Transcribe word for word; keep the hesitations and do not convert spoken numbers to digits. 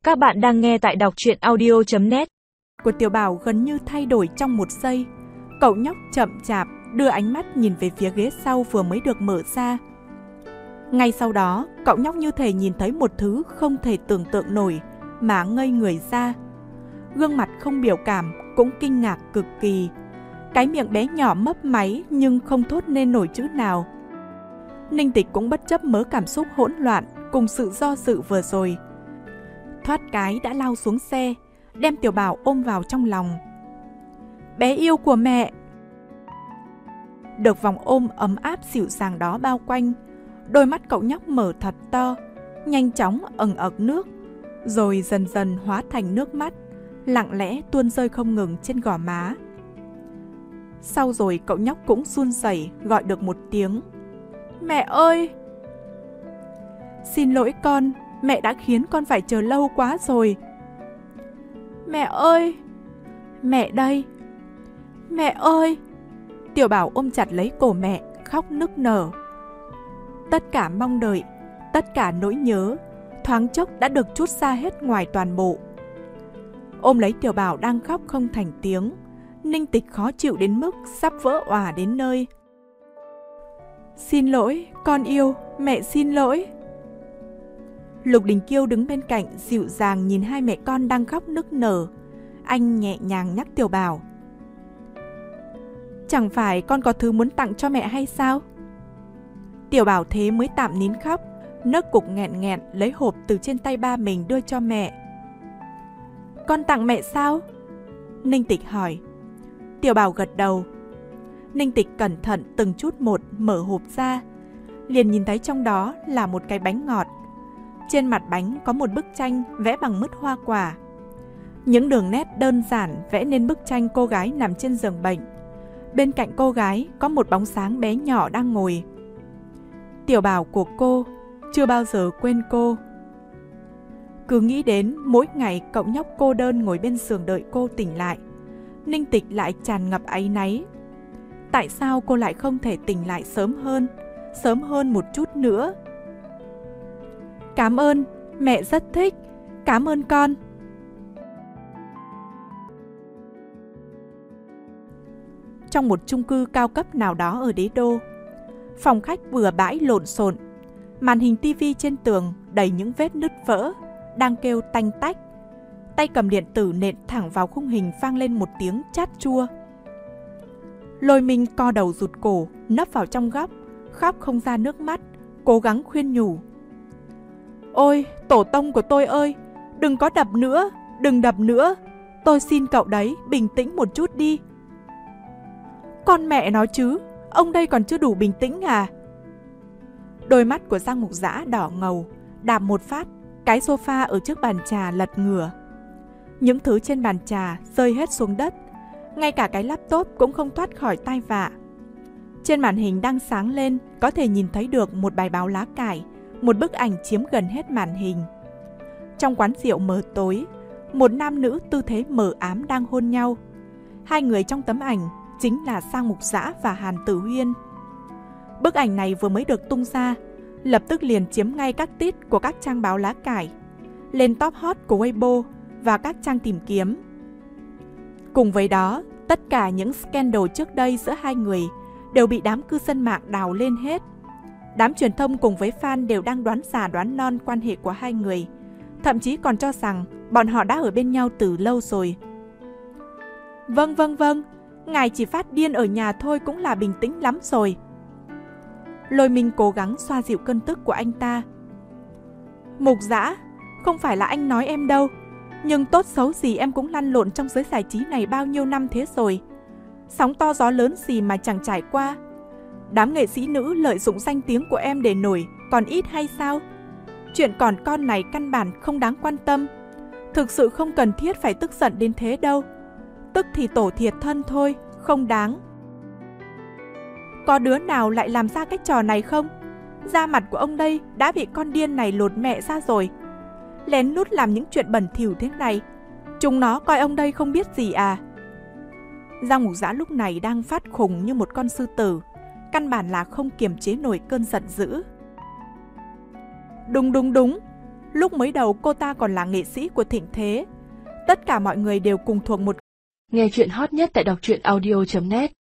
Các bạn đang nghe tại đọc truyện audio chấm net. Của Tiểu Bảo gần như thay đổi trong một giây. Cậu nhóc chậm chạp đưa ánh mắt nhìn về phía ghế sau vừa mới được mở ra. Ngay sau đó, cậu nhóc như thể nhìn thấy một thứ không thể tưởng tượng nổi mà ngây người ra. Gương mặt không biểu cảm, cũng kinh ngạc cực kỳ. Cái miệng bé nhỏ mấp máy nhưng không thốt nên nổi chữ nào. Ninh Tịch cũng bất chấp mớ cảm xúc hỗn loạn cùng sự do dự vừa rồi. Thoát cái đã lao xuống xe, đem Tiểu Bảo ôm vào trong lòng. Bé yêu của mẹ! Được vòng ôm ấm áp dịu dàng đó bao quanh, đôi mắt cậu nhóc mở thật to, nhanh chóng ẩn ực nước, rồi dần dần hóa thành nước mắt, lặng lẽ tuôn rơi không ngừng trên gò má. Sau rồi cậu nhóc cũng run rẩy gọi được một tiếng. Mẹ ơi! Xin lỗi con, mẹ đã khiến con phải chờ lâu quá rồi. Mẹ ơi! Mẹ đây! Mẹ ơi! Tiểu Bảo ôm chặt lấy cổ mẹ, khóc nức nở. Tất cả mong đợi, tất cả nỗi nhớ, thoáng chốc đã được trút ra hết ngoài toàn bộ. Ôm lấy Tiểu Bảo đang khóc không thành tiếng, Ninh Tịch khó chịu đến mức sắp vỡ òa đến nơi. Xin lỗi, con yêu, mẹ xin lỗi. Lục Đình Kiêu đứng bên cạnh dịu dàng nhìn hai mẹ con đang khóc nức nở. Anh nhẹ nhàng nhắc Tiểu Bảo. Chẳng phải con có thứ muốn tặng cho mẹ hay sao? Tiểu Bảo thế mới tạm nín khóc, nấc cục nghẹn nghẹn lấy hộp từ trên tay ba mình đưa cho mẹ. Con tặng mẹ sao? Ninh Tịch hỏi. Tiểu Bảo gật đầu. Ninh Tịch cẩn thận từng chút một mở hộp ra, liền nhìn thấy trong đó là một cái bánh ngọt. Trên mặt bánh có một bức tranh vẽ bằng mứt hoa quả. Những đường nét đơn giản vẽ nên bức tranh cô gái nằm trên giường bệnh. Bên cạnh cô gái có một bóng sáng bé nhỏ đang ngồi. Tiểu Bảo của cô chưa bao giờ quên cô. Cứ nghĩ đến mỗi ngày cậu nhóc cô đơn ngồi bên giường đợi cô tỉnh lại, Ninh Tịch lại tràn ngập áy náy. Tại sao cô lại không thể tỉnh lại sớm hơn, sớm hơn một chút nữa? Cảm ơn, mẹ rất thích, cảm ơn con. Trong một chung cư cao cấp nào đó ở Đế Đô, phòng khách bừa bãi lộn xộn, màn hình tivi trên tường đầy những vết nứt vỡ, đang kêu tanh tách. Tay cầm điện tử nện thẳng vào khung hình vang lên một tiếng chát chua. Lôi Minh co đầu rụt cổ, nấp vào trong góc, khóc không ra nước mắt, cố gắng khuyên nhủ. Ôi, tổ tông của tôi ơi, đừng có đập nữa, đừng đập nữa. Tôi xin cậu đấy, bình tĩnh một chút đi. Con mẹ nó chứ, ông đây còn chưa đủ bình tĩnh à? Đôi mắt của Giang Mục Dã đỏ ngầu, đạp một phát, cái sofa ở trước bàn trà lật ngửa. Những thứ trên bàn trà rơi hết xuống đất, ngay cả cái laptop cũng không thoát khỏi tai vạ. Trên màn hình đang sáng lên, có thể nhìn thấy được một bài báo lá cải, một bức ảnh chiếm gần hết màn hình. Trong quán rượu mờ tối, một nam nữ tư thế mờ ám đang hôn nhau. Hai người trong tấm ảnh chính là Giang Mục Dã và Hàn Tử Huyên. Bức ảnh này vừa mới được tung ra, lập tức liền chiếm ngay các tít của các trang báo lá cải, lên top hot của Weibo và các trang tìm kiếm. Cùng với đó, tất cả những scandal trước đây giữa hai người đều bị đám cư dân mạng đào lên hết. Đám truyền thông cùng với fan đều đang đoán già đoán non quan hệ của hai người, thậm chí còn cho rằng bọn họ đã ở bên nhau từ lâu rồi. Vâng vâng vâng, ngài chỉ phát điên ở nhà thôi cũng là bình tĩnh lắm rồi. Lôi Minh cố gắng xoa dịu cơn tức của anh ta. Mục Dã, không phải là anh nói em đâu, nhưng tốt xấu gì em cũng lăn lộn trong giới giải trí này bao nhiêu năm thế rồi. Sóng to gió lớn gì mà chẳng trải qua. Đám nghệ sĩ nữ lợi dụng danh tiếng của em để nổi còn ít hay sao? Chuyện còn con này căn bản không đáng quan tâm. Thực sự không cần thiết phải tức giận đến thế đâu. Tức thì tổ thiệt thân thôi, không đáng. Có đứa nào lại làm ra cái trò này không? Da mặt của ông đây đã bị con điên này lột mẹ ra rồi. Lén lút làm những chuyện bẩn thỉu thế này, chúng nó coi ông đây không biết gì à? Giang Mục Dã lúc này đang phát khùng như một con sư tử, căn bản là không kiềm chế nổi cơn giận dữ. Đúng đúng đúng, Lúc mới đầu cô ta còn là nghệ sĩ của thịnh thế. Tất cả mọi người đều cùng thuộc một. Nghe chuyện hot nhất tại đọc truyện audio chấm net